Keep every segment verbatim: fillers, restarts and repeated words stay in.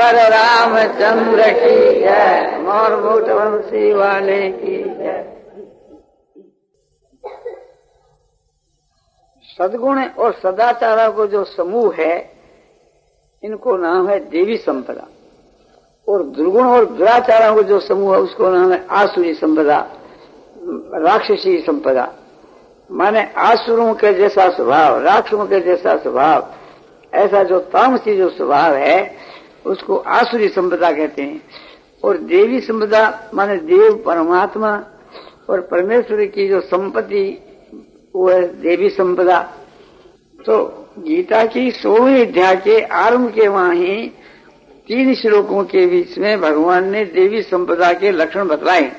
सियावर रामचंद्र की जय, मोर मुकुट वंशी वाले की जय। सद्गुण और सदाचारा को जो समूह है इनको नाम है देवी संपदा, और दुर्गुण और दुराचारा को जो समूह है उसको नाम है आसुरी संपदा, राक्षसी संपदा। माने आसुरों के जैसा स्वभाव, राक्षसों के जैसा स्वभाव, ऐसा जो तामसी जो स्वभाव है उसको आसुरी संपदा कहते हैं। और देवी संपदा माने देव परमात्मा और परमेश्वर की जो संपत्ति वो है देवी संपदा। तो गीता की सोलहवीं अध्याय के आरंभ के वहां ही तीन श्लोकों के बीच में भगवान ने देवी संपदा के लक्षण बतलाए।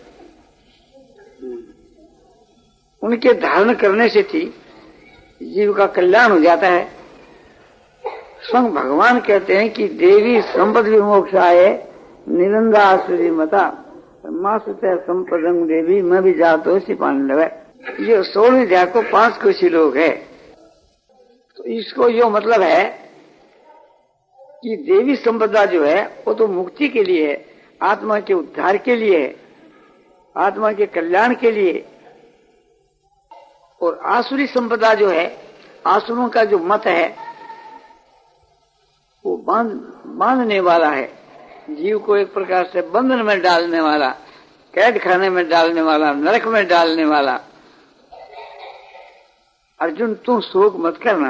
उनके धारण करने से थी जीव का कल्याण हो जाता है। स्वयं भगवान कहते हैं कि देवी संपद विमोक्षाय निरंदा आसुरी मता माँ सुते संपदं देवी मैं भी जातो सी पांडव। ये सोलह अध्याय को पांच को श्लोक है। तो इसको यो मतलब है कि देवी संपदा जो है वो तो मुक्ति के लिए है, आत्मा के उद्धार के लिए है, आत्मा के कल्याण के लिए। और आसुरी संपदा जो है, आसुरों का जो मत है वो बांध बांधने वाला है, जीव को एक प्रकार से बंधन में डालने वाला, कैद खाने में डालने वाला, नरक में डालने वाला। अर्जुन तू शोक मत करना,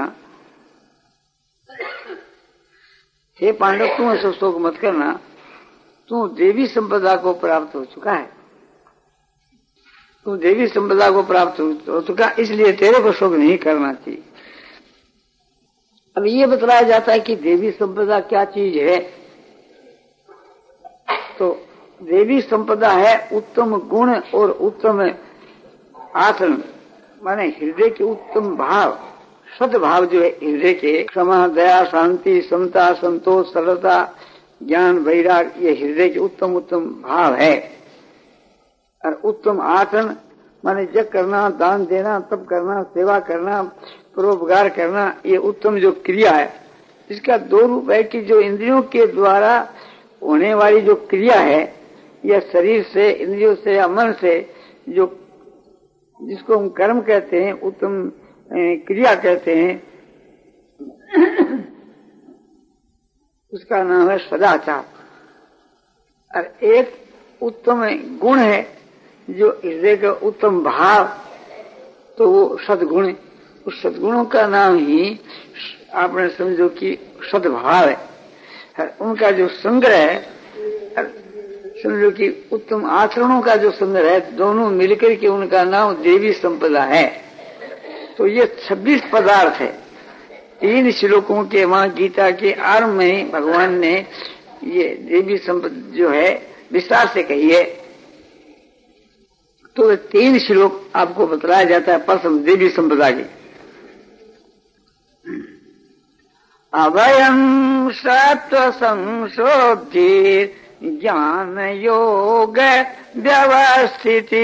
हे पांडव तू ऐसा शोक मत करना, तू देवी संपदा को प्राप्त हो चुका है, तू देवी संपदा को प्राप्त हो चुका, इसलिए तेरे को शोक नहीं करना चाहिए। अब ये बतलाया जाता है कि देवी संपदा क्या चीज है। तो देवी संपदा है उत्तम गुण और उत्तम आचरण, माने हृदय के उत्तम भाव, सद्भाव जो है हृदय के, क्षमा, दया, शांति, समता, संतोष, सरलता, ज्ञान, वैराग, ये हृदय के उत्तम उत्तम भाव है। और उत्तम आचरण माने जग करना, दान देना, तप करना, सेवा करना, परोपकार करना, ये उत्तम जो क्रिया है। इसका दो रूप है कि जो इंद्रियों के द्वारा होने वाली जो क्रिया है, या शरीर से, इंद्रियों से या मन से जो, जिसको हम कर्म कहते हैं, उत्तम क्रिया कहते हैं, उसका नाम है सदाचार। और एक उत्तम गुण है जो हृदय का उत्तम भाव, तो वो सद्गुण, उस सद्गुणों का नाम ही आपने समझो कि सद्भाव है। उनका जो संग्रह है, समझो कि उत्तम आचरणों का जो संग्रह है, दोनों मिलकर के उनका नाम देवी संपदा है। तो ये छब्बीस पदार्थ है। तीन श्लोकों के वहां गीता के आरंभ में भगवान ने ये देवी संपदा जो है विस्तार से कही है। तो तीन श्लोक आपको बतलाया जाता है प्रथम देवी संपदा की। अभयं सत्व संशोधि ज्ञान योग व्यवस्थिति,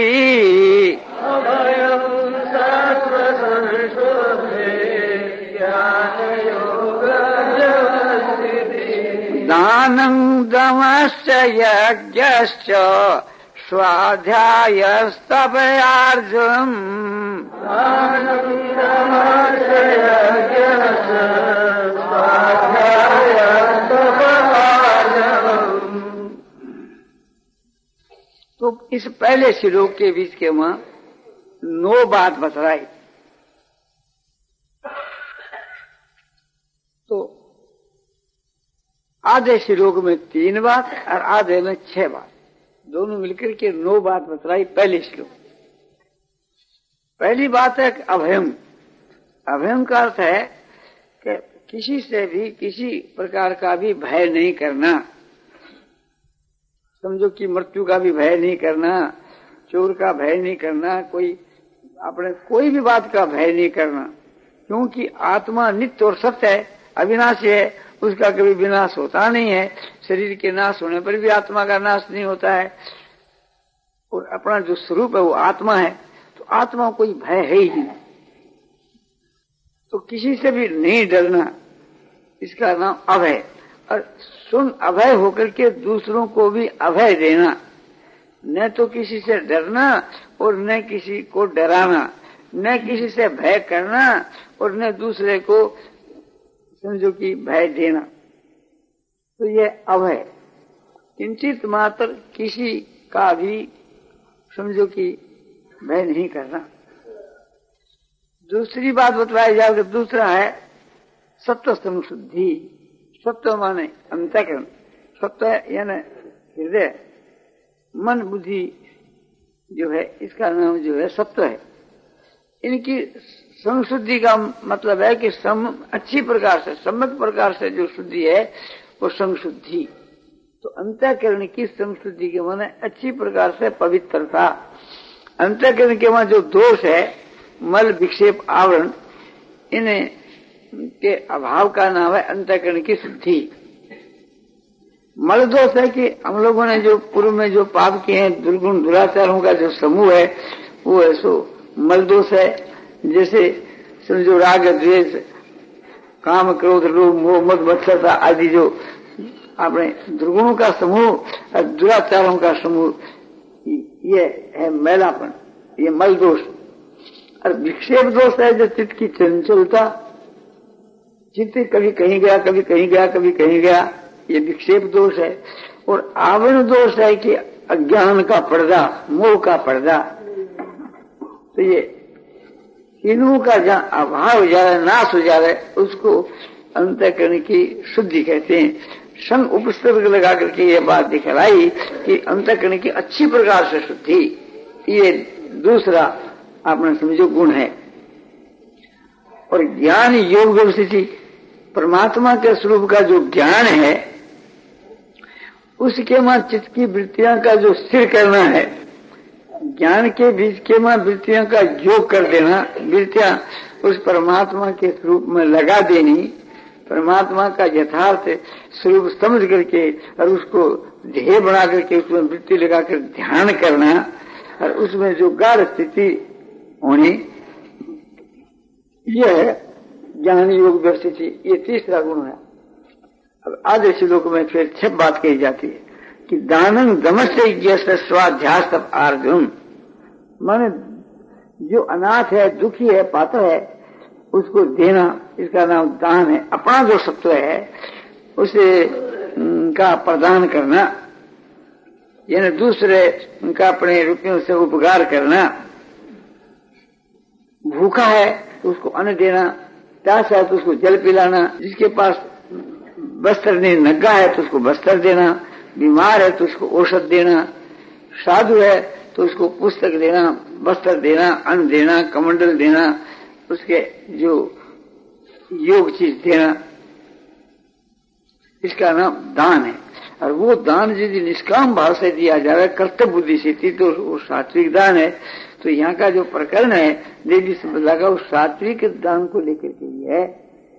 अभयं सत्व संशोधि ज्ञान योग व्यवस्थिति, दानं दमश्च यज्ञश्च स्वाध्यायस्तपयार्जुनम्, दानं दमश्च यज्ञश्च तो इस पहले श्लोक के बीच के वहां नौ बात बतलाई। तो आधे श्लोक में तीन बात और आधे में छह बात, दोनों मिलकर के नौ बात बतलाई पहले श्लोक। पहली बात है अभयम। अभयम का अर्थ है कि किसी से भी किसी प्रकार का भी भय नहीं करना। समझो कि मृत्यु का भी भय नहीं करना, चोर का भय नहीं करना, कोई अपने कोई भी बात का भय नहीं करना, क्योंकि आत्मा नित्य और सत्य है, अविनाशी है, उसका कभी विनाश होता नहीं है। शरीर के नाश होने पर भी आत्मा का नाश नहीं होता है, और अपना जो स्वरूप है वो आत्मा है। तो आत्मा को कोई भय है ही नहीं, तो किसी से भी नहीं डरना, इसका नाम अभय। और सुन अभय होकर के दूसरों को भी अभय देना, न तो किसी से डरना और न किसी को डराना, न किसी से भय करना और न दूसरे को समझो कि भय देना। तो ये अभय, किंचित मात्र किसी का भी समझो कि भय नहीं करना। दूसरी बात बतलाई जाए तो दूसरा है सत्व संशुद्धि। सत्व माने अंतःकरण, सत्व यानी हृदय, मन बुद्धि जो है इसका नाम जो है सत्व है। इनकी संशुद्धि का मतलब है कि सम अच्छी प्रकार से सम्यक प्रकार से जो शुद्धि है वो संशुद्धि। तो अंतःकरण की संशुद्धि के माने अच्छी प्रकार से पवित्रता। अंतःकरण के वहां जो दोष है, मल विक्षेप आवरण, इन्हें के अभाव का नाम है अंतःकरण की शुद्धि। मल दोष है कि हम लोगों ने जो पूर्व में जो पाप किए हैं, दुर्गुण दुराचारों का जो समूह है वो है सो मल दोष है। जैसे समझो राग द्वेष, काम क्रोध लोभ मोह मद मत्सरता आदि जो अपने दुर्गुणों का समूह और दुराचारों का समूह, ये है मैलापन, ये मल दोष। और विक्षेप दोष है जो चित्त की चंचलता, चित्त कभी कहीं गया कभी कहीं गया कभी कहीं गया, ये विक्षेप दोष है। और आवरण दोष है कि अज्ञान का पर्दा, मोह का पर्दा। तो ये इनों का जहाँ अभाव हो जा रहा है, नाश हो जा रहा है, उसको अंतःकरण की शुद्धि कहते हैं। संग उपसर्ग लगा करके ये बात दिखलाई कि अंतःकरण की अच्छी प्रकार से शुद्धि, ये दूसरा आपने समझो गुण है। और ज्ञान योग व्यवस्थिति, परमात्मा के स्वरूप का जो ज्ञान है उसके मां चित्त की वृत्तियां का जो स्थिर करना है, ज्ञान के बीच के मां वृत्तियों का योग कर देना, वृत्तियां उस परमात्मा के स्वरूप में लगा देनी, परमात्मा का यथार्थ स्वरूप समझ करके और उसको ध्येय बना करके उसमें वृत्ति लगाकर ध्यान करना और उसमें जो गाढ़ स्थिति होनी, यह ज्ञान योग व्यवस्थिति, ये तीसरा गुण है। अब आधे श्लोक में फिर छह बात कही जाती है कि दानं दमस्य स्वाध्यास अर्जुन, माने जो अनाथ है, दुखी है, पात्र है, उसको देना, इसका नाम दान है। अपना जो सत्व है उसे का प्रदान करना, यानी दूसरे का अपने रुपयों से उपकार करना। भूखा है तो उसको अन्न देना, प्यासा है तो उसको जल पिलाना, जिसके पास वस्त्र नहीं, नंगा है तो उसको वस्त्र देना, बीमार है तो उसको औषध देना, साधु है तो उसको पुस्तक देना, वस्त्र देना, अन्न देना, कमंडल देना, उसके जो योग चीज देना, इसका नाम दान है। और वो दान यदि निष्काम भाव से दिया जाए, कर्तव्य बुद्धि से, तो वो सात्विक दान है। तो यहाँ का जो प्रकरण है देवी संपदा का, वो सात्विक दान को लेकर के लिए है।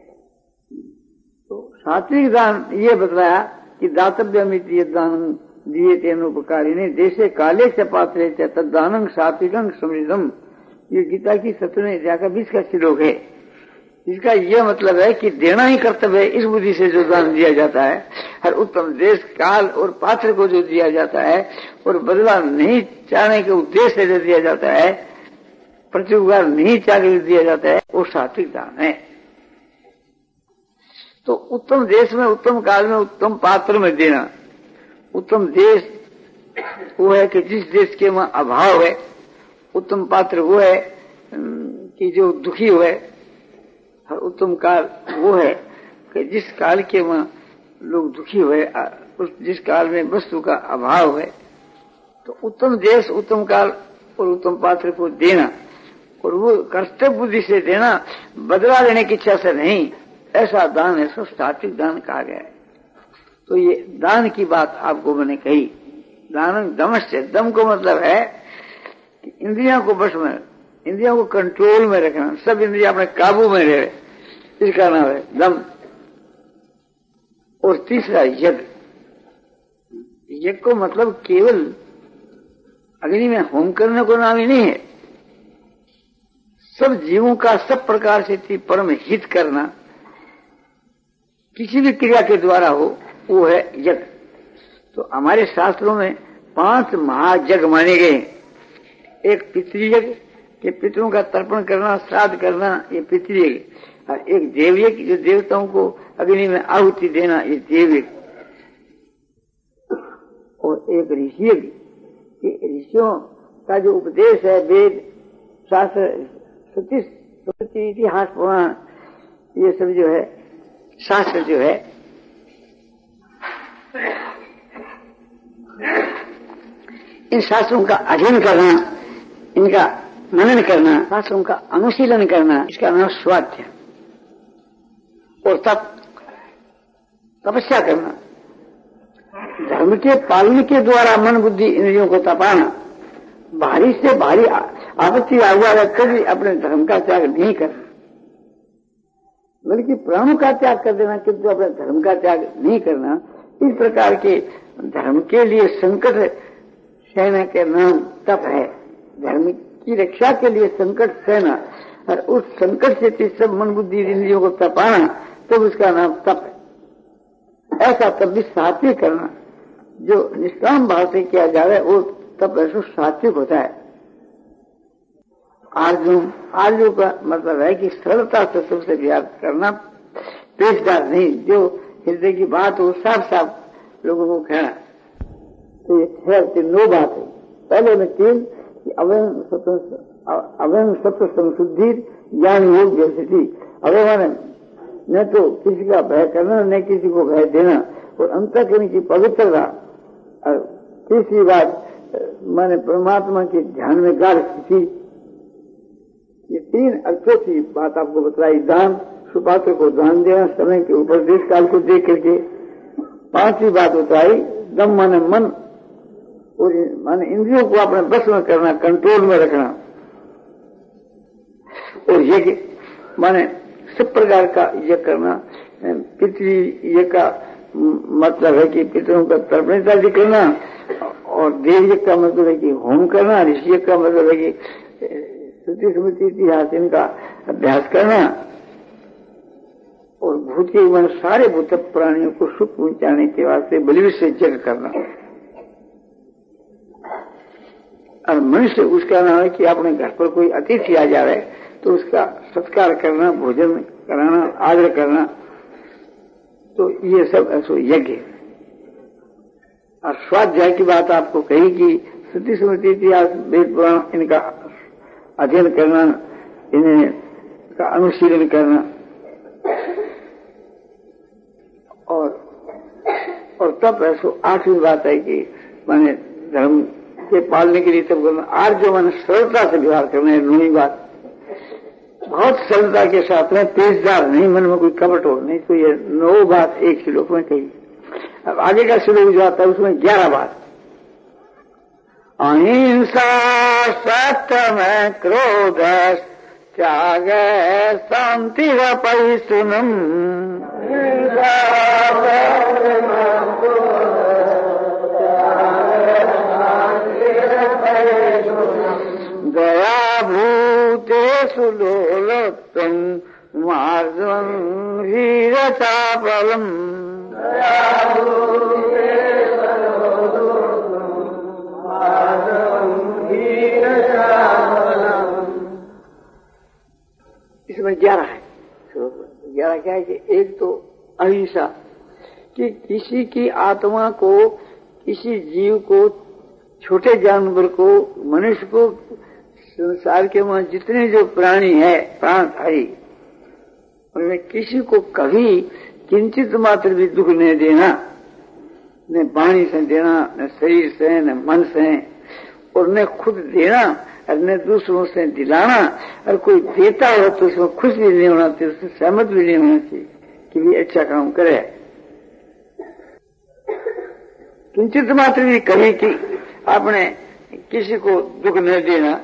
तो सात्विक दान ये बतलाया कि दातव्यमित ये दान दिए तेन उपकारी ने देशे काले से पात्रे तदानं सात्विकं समृद्धम, ये गीता की सत्रहवें अध्याय का बीस का श्लोक है। इसका यह मतलब है कि देना ही कर्तव्य है। इस बुद्धि से जो दान दिया जाता है, हर उत्तम देश काल और पात्र को जो दिया जाता है और बदला नहीं चाहने के उद्देश्य से जो दिया जाता है, प्रत्युपकार नहीं चाह कर दिया जाता है, वो सात्विक दान है। तो उत्तम देश में, उत्तम काल में, उत्तम पात्र में देना। उत्तम देश वो है कि जिस देश के वहां अभाव है, उत्तम पात्र वो है कि जो दुखी हुए, और उत्तम काल वो है कि जिस काल के वहां लोग दुखी हुए, उस जिस काल में वस्तु का अभाव है। तो उत्तम देश, उत्तम काल और उत्तम पात्र को देना, और वो कर्तव्य बुद्धि से देना, बदला लेने की इच्छा से नहीं, ऐसा दान है, सब सात्विक दान कहा गया है। तो ये दान की बात आपको मैंने कही। दान दमस्य, दम को मतलब है कि इंद्रियों को बस में, इंद्रियों को कंट्रोल में रखना, सब इंद्रियां अपने काबू में रहे, इसका नाम है दम। और तीसरा यज्ञ। यज्ञ को मतलब केवल अग्नि में होम करने को नाम ही नहीं है, सब जीवों का सब प्रकार से परम हित करना, किसी भी क्रिया के द्वारा हो, वो है यज्ञ। तो हमारे शास्त्रों में पांच महायज्ञ माने गए। एक पितृयज्ञ कि पितरों का तर्पण करना, श्राद्ध करना, ये पितृयज्ञ। और एक देवयज्ञ जो देवताओं को अग्नि में आहुति देना, ये देवयज्ञ। और एक ऋषियज्ञ कि ऋषियों का जो उपदेश है, वेद शास्त्र श्रुति स्मृति इतिहास पुराण, ये सब जो है शास्त्र जो है इन शास्त्रों का अध्ययन करना, इनका मनन करना, शास्त्रों का अनुशीलन करना, इसका नाम स्वाध्याय। और तप, तपस्या करना, धर्म के पालन के द्वारा मन बुद्धि इंद्रियों को तपाना, भारी से भारी आपत्ति हुआ रखकर भी अपने धर्म का त्याग नहीं करना, बल्कि प्राणों का त्याग कर देना, किंतु अपने धर्म का त्याग नहीं करना। इस प्रकार के धर्म के लिए संकट सहना के नाम तप है। धर्म की रक्षा के लिए संकट सहना और उस संकट से सब मन बुद्धि इंद्रियों को तपाना, तब तो उसका नाम तप है। ऐसा तप भी सात्विक करना, जो निष्काम भाव से किया जा रहा है, वो तप ऐसा सात्विक होता है। आरजू, आरजू का मतलब है कि सरलता से सबसे व्यवहार करना, पेशदार नहीं, जो हृदय की बात हो साफ साफ लोगों को कहना। तो ये छह नौ बात है। पहले में तीन कि अवयव सत्य अवयव सत्य संशुद्धि ज्ञान योग जैसी थी। अवयव न तो किसी का भय करना, न किसी को भय देना, और अंतःकरण की पवित्रता। और तीसरी बात माने परमात्मा के ध्यान में गाढ़ स्थिति। ये तीन अच्छी सी बात आपको बतलाई। दान, सुपात्र को दान देना, समय के ऊपर देश काल को देख करके। पांचवी बात बताई दम माने मन, और माने इंद्रियों को अपने बस में करना, कंट्रोल में रखना। और यज्ञ माने सब प्रकार का यज्ञ करना। पितृ यज्ञ का मतलब है कि पितरों का तर्पण इत्यादि करना, और देव यज्ञ का मतलब है कि होम करना। ऋषि यज्ञ का मतलब है कि श्रुति स्मृति इतिहास इनका अभ्यास करना। और भूत के मन सारे भूत प्राणियों को सुख पहुंचाने के वास्ते बलि से यज्ञ करना। और मनुष्य उसका नाम है कि अपने घर पर कोई अतिथि आ जा रहा है तो उसका सत्कार करना, भोजन कराना, आदर करना। तो ये सब ऐसो यज्ञ। और स्वाध्याय की बात आपको कही कि श्रुति स्मृति इतिहास वेद पुराण इनका अध्ययन करना, इन्हें का अनुशीलन करना। और और तब ऐसो आठवीं बात है कि माने धर्म के पालने के लिए सब करना। आज जो मैंने सरलता से व्यवहार करना है, नौवीं बात, बहुत सरलता के साथ में, तेजदार नहीं, मन में कोई कपट हो नहीं। तो ये नौ बात एक श्लोक में कही। अब आगे का श्लोक जो आता है उसमें ग्यारह बात। अहिंसा, सत्यम, क्रोध, त्याग, शांति, परिश्रम। दया भूतेषु लोलत्वं मार्गं वीरचापलम्। इसमें ग्यारह है। ग्यारह क्या है कि एक तो अहिंसा, कि किसी की आत्मा को, किसी जीव को, छोटे जानवर को, मनुष्य को, संसार के वहां जितने जो प्राणी है, प्राणधारी, उनमें किसी को कभी किंचित मात्र भी दुख नहीं देना, न वाणी से देना, न शरीर से, न मन से, और न खुद देना, और न दूसरों से दिलाना। और कोई देता हो तो उसमें खुश भी नहीं होना चाहिए, उससे सहमत भी नहीं होना चाहिए कि भी अच्छा काम करे। किंचित मात्र भी कभी कि आपने किसी को दुख न देना,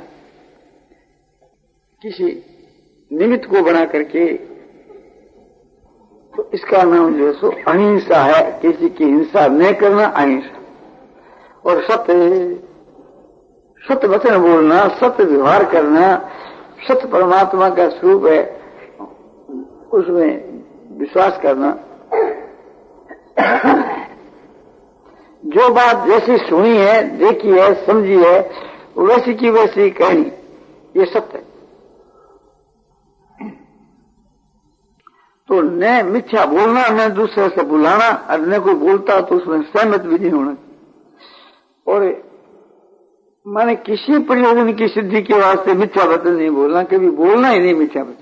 किसी निमित्त को बना करके, तो इसका नाम जो है सो अहिंसा है। किसी की हिंसा न करना अहिंसा। और सत्य, सत्य वचन बोलना, सत्य व्यवहार करना, सत्य परमात्मा का स्वरूप है, उसमें विश्वास करना। जो बात जैसी सुनी है, देखी है, समझी है, वैसी की वैसी कहनी, ये सत्य है। तो न मिथ्या बोलना, न दूसरे से बुलाना, और न कोई बोलता तो उसमें सहमत भी नहीं होना। और माने किसी प्रयोजन की सिद्धि के वास्ते मिथ्या वचन नहीं बोलना, कभी बोलना ही नहीं मिथ्या वचन।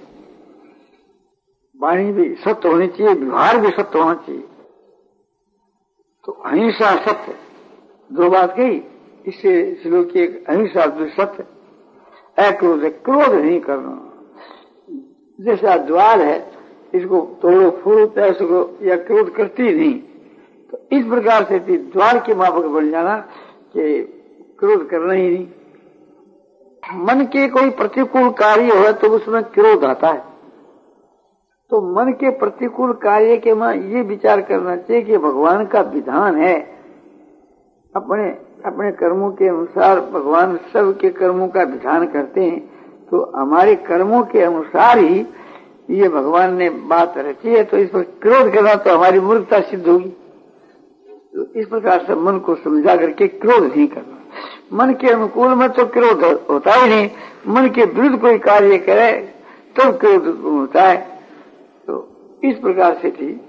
वाणी भी सत्य होनी चाहिए, व्यवहार भी सत्य होना चाहिए। तो अहिंसा सत्य, दो बात कही इससे श्लोक की, एक अहिंसा जो सत्य, अक्रोध है, क्रोध नहीं करना। जैसा द्वार है, इसको तोड़ो फोड़ो तैसो करो, या क्रोध करती नहीं। तो इस प्रकार से द्वार के मापक बन जाना कि क्रोध करना ही नहीं। मन के कोई प्रतिकूल कार्य हो तो उसमें क्रोध आता है। तो मन के प्रतिकूल कार्य के में ये विचार करना चाहिए कि भगवान का विधान है, अपने अपने कर्मों के अनुसार भगवान सबके कर्मों का विधान करते हैं। तो हमारे कर्मों के अनुसार ही ये भगवान ने बात रची है, तो इस पर क्रोध करना तो हमारी मूर्खता सिद्ध होगी। तो इस प्रकार से मन को समझा करके क्रोध नहीं करना। मन के अनुकूल में तो क्रोध होता ही नहीं, मन के विरुद्ध कोई कार्य करे तब तो क्रोध होता है। तो इस प्रकार से थी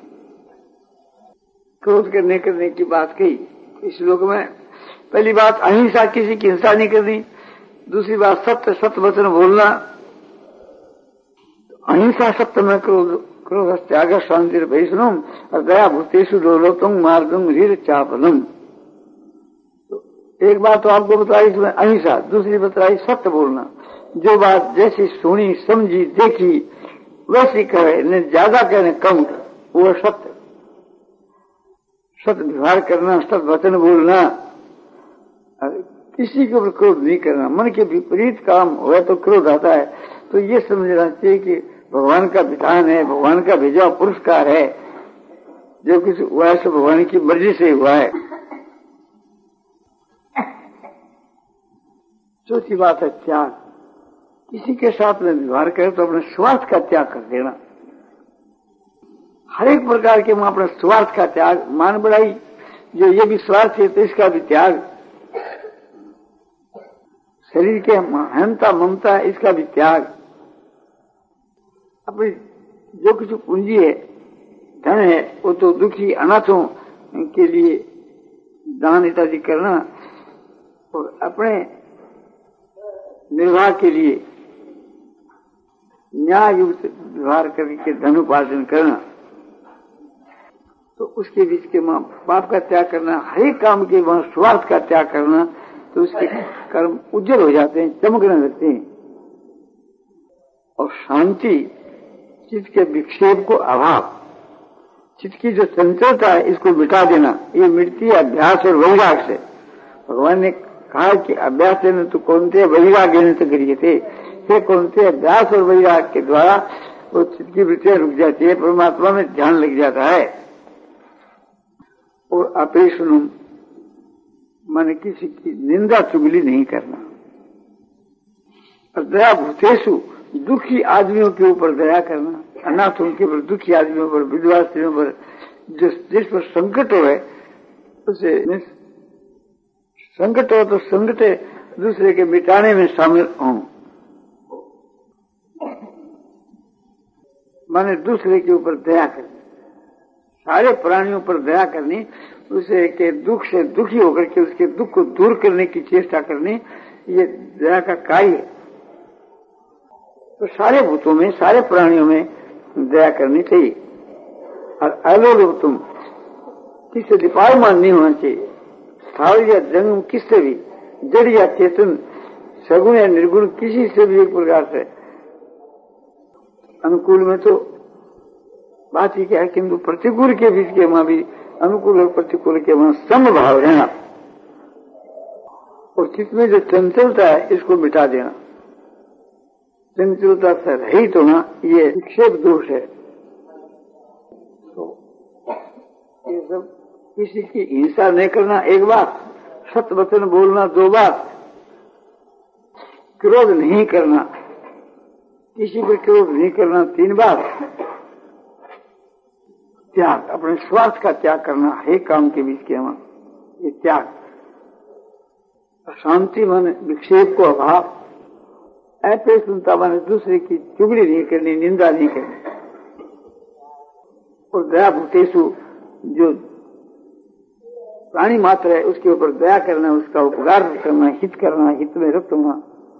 क्रोध करने करने की बात कही इस श्लोक में। पहली बात अहिंसा, किसी की हिंसा नहीं करनी। दूसरी बात सत्य, सत्य वचन बोलना। अहिंसा सत्य में क्रोध, क्रोध त्याग शांति वैष्णव और दया भूतेषु डोलोतम मार्गम रीर चापलम। तो एक बात तो आपको बताई इसमें अहिंसा, दूसरी बताई सत्य बोलना। जो बात जैसी सुनी समझी देखी वैसी कहे, न ज्यादा कहे न कम कहे, वो सत्य। सत्य व्यवहार करना, सत्य वचन बोलना, किसी के ऊपर क्रोध नहीं करना। मन के विपरीत काम हुआ तो क्रोध आता है। तो ये समझना चाहिए कि भगवान का विधान है, भगवान का भेजा पुरस्कार है, जो कुछ हुआ है सो भगवान की मर्जी से हुआ है। चौथी बात है त्याग। किसी के साथ में व्यवहार करे तो अपने स्वार्थ का त्याग कर देना। हर एक प्रकार के वहां अपने स्वार्थ का त्याग, मान बढ़ाई जो ये भी स्वार्थ है तो इसका भी त्याग, शरीर के अहंता ममता इसका भी त्याग, अपनी जो कुछ पूंजी है, धन है, वो तो दुखी अनाथों के लिए दान इत्यादि करना, और अपने निर्वाह के लिए न्याय युक्त व्यवहार करके धन उपार्जन करना। तो उसके बीच के वहां पाप का त्याग करना, हर एक काम के वहां स्वार्थ का त्याग करना, तो उसके कर्म उज्जवल हो जाते हैं, चमकने लगते हैं। और शांति, चित्त के विक्षेप को अभाव, चित्त की जो चंचलता है इसको मिटा देना, ये मिटती है अभ्यास और वैराग से। भगवान ने कहा कि अभ्यास ने तो कौन थे वैराग तो करिए थे, ये कौन थे अभ्यास और वैराग के द्वारा वो चित्त की वृत्तियां रुक जाती है, परमात्मा में ध्यान लग जाता है। और अपेक्षुनु माने किसी की निंदा चुगली नहीं करना। और दया भूतेषु, दुखी आदमियों के ऊपर दया करना, अनाथों के ऊपर, दुखी आदमियों पर, विधवा स्त्रियों पर, जिस जिस पर संकट हो उसे संकट हो तो संकट दूसरे के मिटाने में शामिल हों। माने दूसरे के ऊपर दया करनी, सारे प्राणियों पर दया करनी, उसे के दुख से दुखी होकर के उसके दुख को दूर करने की चेष्टा करनी, ये दया का कार्य है। तो सारे भूतों में, सारे प्राणियों में दया करनी चाहिए। और अलोलुप तुम किससे दीपायमान नहीं होना चाहिए। स्थावर या जंगम किससे भी, जड़ या चेतन, सगुण या निर्गुण, किसी से भी एक प्रकार से अनुकूल में तो बात ही क्या है, किंतु प्रतिकूल के बीच के वहां भी, अनुकूल और प्रतिकूल के वहां समभाव रहना। और चित्त में जो चंचलता है इसको मिटा देना। चंचलता से रहित होना, ये विक्षेप दोष है। तो ये सब किसी की हिंसा नहीं करना एक बात, सत्य वचन बोलना दो बात, क्रोध नहीं करना, किसी पर क्रोध नहीं करना तीन बात, त्याग, अपने स्वार्थ का त्याग करना है काम के बीच के हम ये त्याग। शांति माने विक्षेप को अभाव, अपेक्षुता माने दूसरे की चुगली नहीं करनी, निंदा नहीं करनी। और दया भूतेषु, जो प्राणी मात्र है उसके ऊपर दया करना, उसका उपकार करना, हित करना, हित में रक्त होना।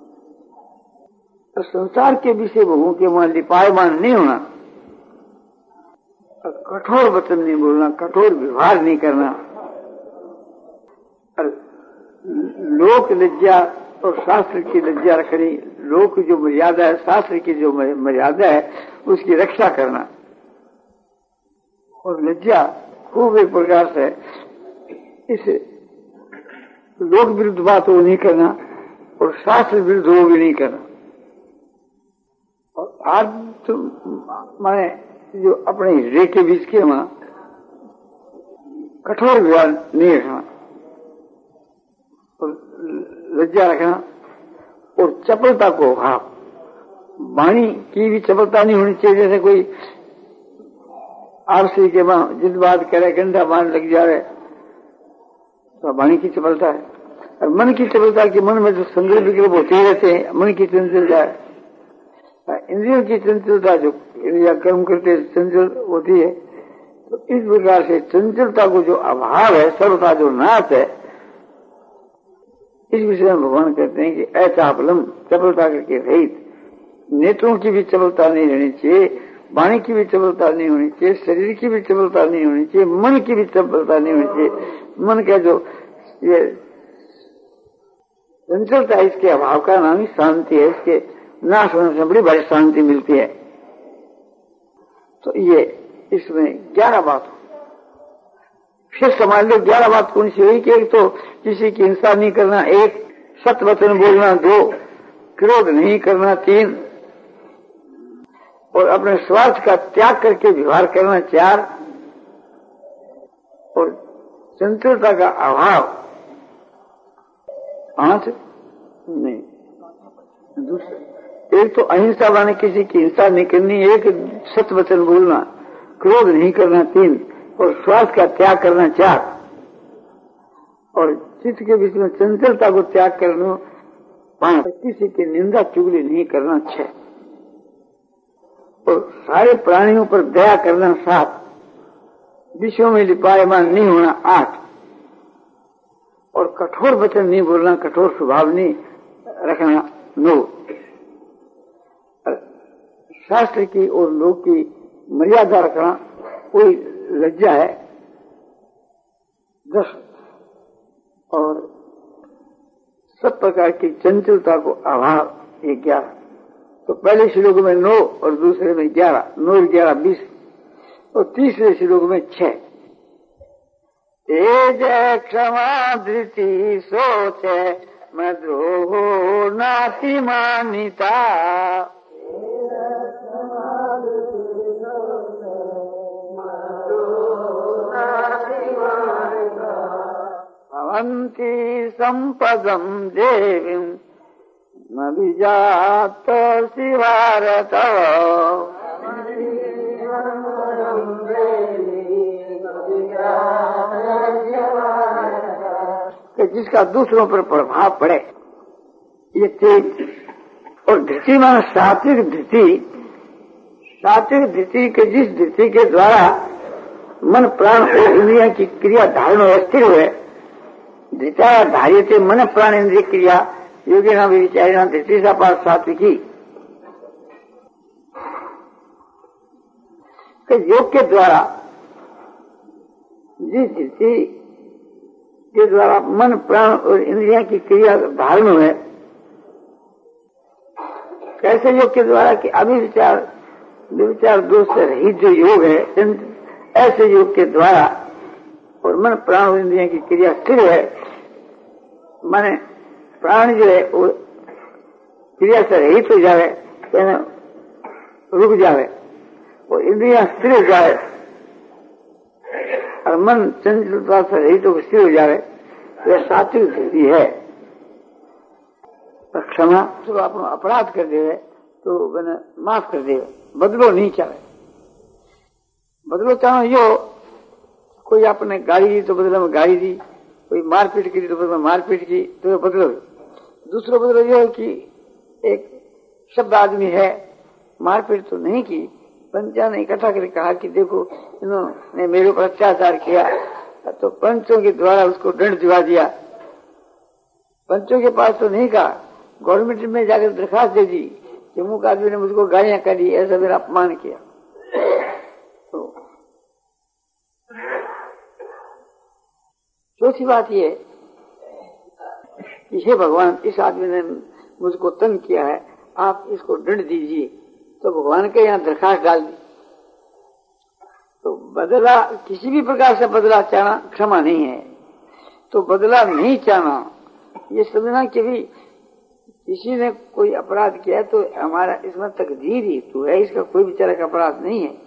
और संसार के विषय भोगों के वहां लिपायमान नहीं होना, और कठोर वचन नहीं बोलना, कठोर व्यवहार नहीं करना। और लोक लज्जा और शास्त्र की लज्जा रखनी, लोक की जो मर्यादा है, शास्त्र की जो मर्यादा है उसकी रक्षा करना। और लज्जा खूब एक प्रकार से इस लोक विरुद्ध बात वो नहीं करना और शास्त्र विरुद्ध वो भी नहीं करना। और आज तो माने जो अपने हृदय के बीच के वहां कठोर व्यवहार नहीं रखना और लज्जा रखना और चपलता को भाव, वाणी की भी चपलता नहीं होनी चाहिए। जैसे कोई आपसी के वहां जिद बात करे, गंदा मान लग जाए तो वाणी की चपलता है। और मन की चपलता कि मन में जो संदेह विकल्प होते ही रहते हैं, मन की चंचलता है। इंद्रियों की चंचलता, जो इंद्रिया कर्म करते चंचल होती है, तो इस प्रकार से चंचलता को जो अभाव है, सर्वता जो नाश है, इस विषय में भगवान कहते हैं कि अचापलम, चपलता करके रहित। नेत्रों की भी चपलता नहीं रहनी चाहिए, वाणी की भी चपलता नहीं होनी चाहिए, शरीर की भी चपलता नहीं होनी चाहिए, मन की भी चपलता नहीं होनी चाहिए। मन का जो ये चंचलता है, इसके अभाव का नाम ही शांति है। इसके नाश होने से बड़ी बड़ी शांति मिलती है। तो ये इसमें ग्यारह बात, फिर समझ लो ग्यारह बात कौन सी हुई कि एक तो किसी की हिंसा नहीं करना, एक सत्य वचन बोलना, दो क्रोध नहीं करना, तीन और अपने स्वार्थ का त्याग करके व्यवहार करना, चार और चंचलता का अभाव, पांच नहीं। दूसरा एक तो अहिंसा माने किसी की हिंसा नहीं करनी, एक सत्य वचन बोलना, क्रोध नहीं करना, तीन और स्वार्थ का त्याग करना, चार और चित्त के बीच में चंचलता को त्याग करना, पांच किसी की निंदा चुगली नहीं करना, छह और सारे प्राणियों पर दया करना, सात विषयों में लिपायमान नहीं होना, आठ और कठोर वचन नहीं बोलना, कठोर स्वभाव नहीं रखना, नौ शास्त्र की और लोक की मर्यादा रखना, कोई लज्जा है, दस और सब प्रकार की चंचलता को अभाव, ये ग्यारह। तो पहले श्लोक में नौ और दूसरे में ग्यारह, नौ ग्यारह बीस और तीसरे श्लोक में छह। तेज क्षमा धृति सोच मैं द्रोह नाति मानिता, भवन्ति संपदं देवीं न विजात शिवारत, कि जिसका दूसरों पर प्रभाव पड़े, ये तेज और धृति माना सात्विक धृति। सात्विक धृति के जिस धृति के द्वारा मन प्राण और इंद्रिया की क्रिया धारण और स्थिर हुए, धृता धार्यते मन प्राण इंद्रिय क्रिया योगी नाम विचारिणा धृति सा पाठ सात्विकी। योग के द्वारा जिस धृति के द्वारा मन प्राण और इंद्रिया की क्रिया धारण हुए, कैसे योग के द्वारा कि अभिविचार विचार दोष से रहित जो योग है, ऐसे योग के द्वारा और मन प्राण और इंद्रिया की क्रिया स्थिर है, माने प्राण जो है वो क्रिया से रहित हो जाए, रुक जाए और इंद्रिया स्थिर हो जाए और मन चंचलता से रहित तो स्थिर हो जाए, तो यह सात्विक धृति है। क्षमा तो अपना अपराध कर दे तो मैंने माफ कर दे, बदलो नहीं चाहे। बदलो चाहो यो, कोई आपने गाड़ी दी तो बदले में गाड़ी दी, कोई मारपीट की तो बदले में मारपीट की, तो ये बदलो। दूसरा बदलो ये कि एक शब्द आदमी है, मारपीट तो नहीं की, पंचा ने इकट्ठा करके कहा कि देखो इन्होंने मेरे ऊपर अत्याचार किया, तो पंचों के द्वारा उसको दंड दिवा दिया। पंचों के पास तो नहीं कहा, गवर्नमेंट में जाकर दरखास्त दे दी कि मुख आदमी ने मुझको गालियां करी, ऐसा मेरा अपमान किया। तो चौथी बात ये कि हे भगवान, इस आदमी ने मुझको तंग किया है, आप इसको दंड दीजिए। तो भगवान के यहाँ दरखास्त डाल दी। तो बदला, किसी भी प्रकार से बदला चाहना क्षमा नहीं है। तो बदला नहीं चाहना, ये समझना कि भी किसी ने कोई अपराध किया तो हमारा इसमें तकदीर ही तो है, इसका कोई बेचारा का अपराध नहीं है।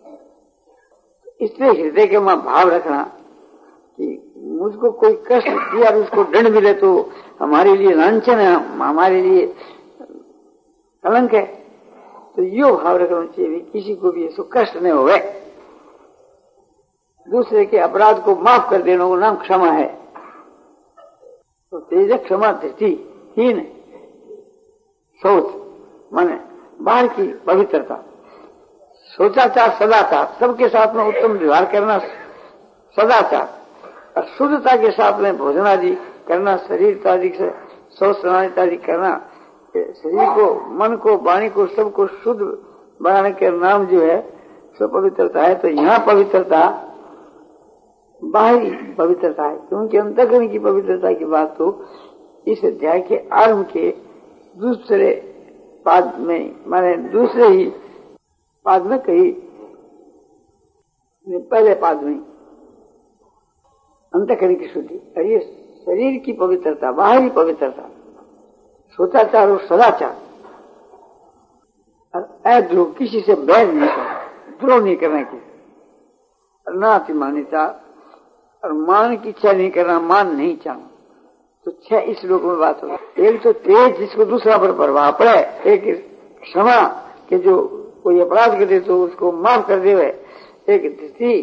इसलिए हृदय के में भाव रखना कि मुझको कोई कष्ट दिया और उसको दंड मिले तो हमारे लिए लांछन है, हमारे लिए कलंक है। तो यो भाव रखना चाहिए, किसी को भी ऐसा कष्ट नहीं होवे। दूसरे के अपराध को माफ कर देने को नाम क्षमा है। तो तेज क्षमा धृति हीन सोच, माने बाहर की पवित्रता, सोचाचार, सदाचार, सबके साथ में उत्तम व्यवहार करना सदाचार, और शुद्धता के साथ में भोजन आदि करना, शरीर आदि से शौच आदि करना, शरीर को, मन को, वाणी को, सबको शुद्ध बनाने के नाम जो है सो पवित्रता है। तो यहाँ पवित्रता बाहरी पवित्रता है, क्योंकि अंतःकरण की पवित्रता की बात तो इस अध्याय के आरंभ के दूसरे पाद में, माने दूसरे ही पाद में कही, पहले पाद में अंतःकरण की शुद्धि, और ये शरीर की पवित्रता, बाहरी पवित्रता, सोचाचार और सदाचार, और अद्रोह, किसी से बैर नहीं करना, द्रोह नहीं करना किसी, और ना अतिमानिता, और मान की इच्छा नहीं करना, मान नहीं चाहना। तो छह इस श्लोक में बात हो। एक तो तेज जिसको दूसरा पर प्रभाव पड़े, एक क्षमा के जो कोई अपराध करे तो उसको माफ कर दे, एक धृति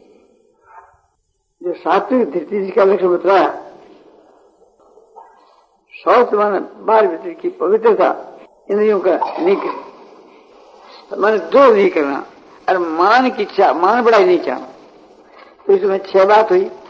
जो सात्विक धृति जिसका लक्ष्य बताया, शौच माने बाहर भीतर की पवित्रता, इंद्रियों का नहीं माने द्रोह नहीं करना, और मान की इच्छा, मान बढ़ाई नहीं चाहना। तो इसमें छह बात हुई।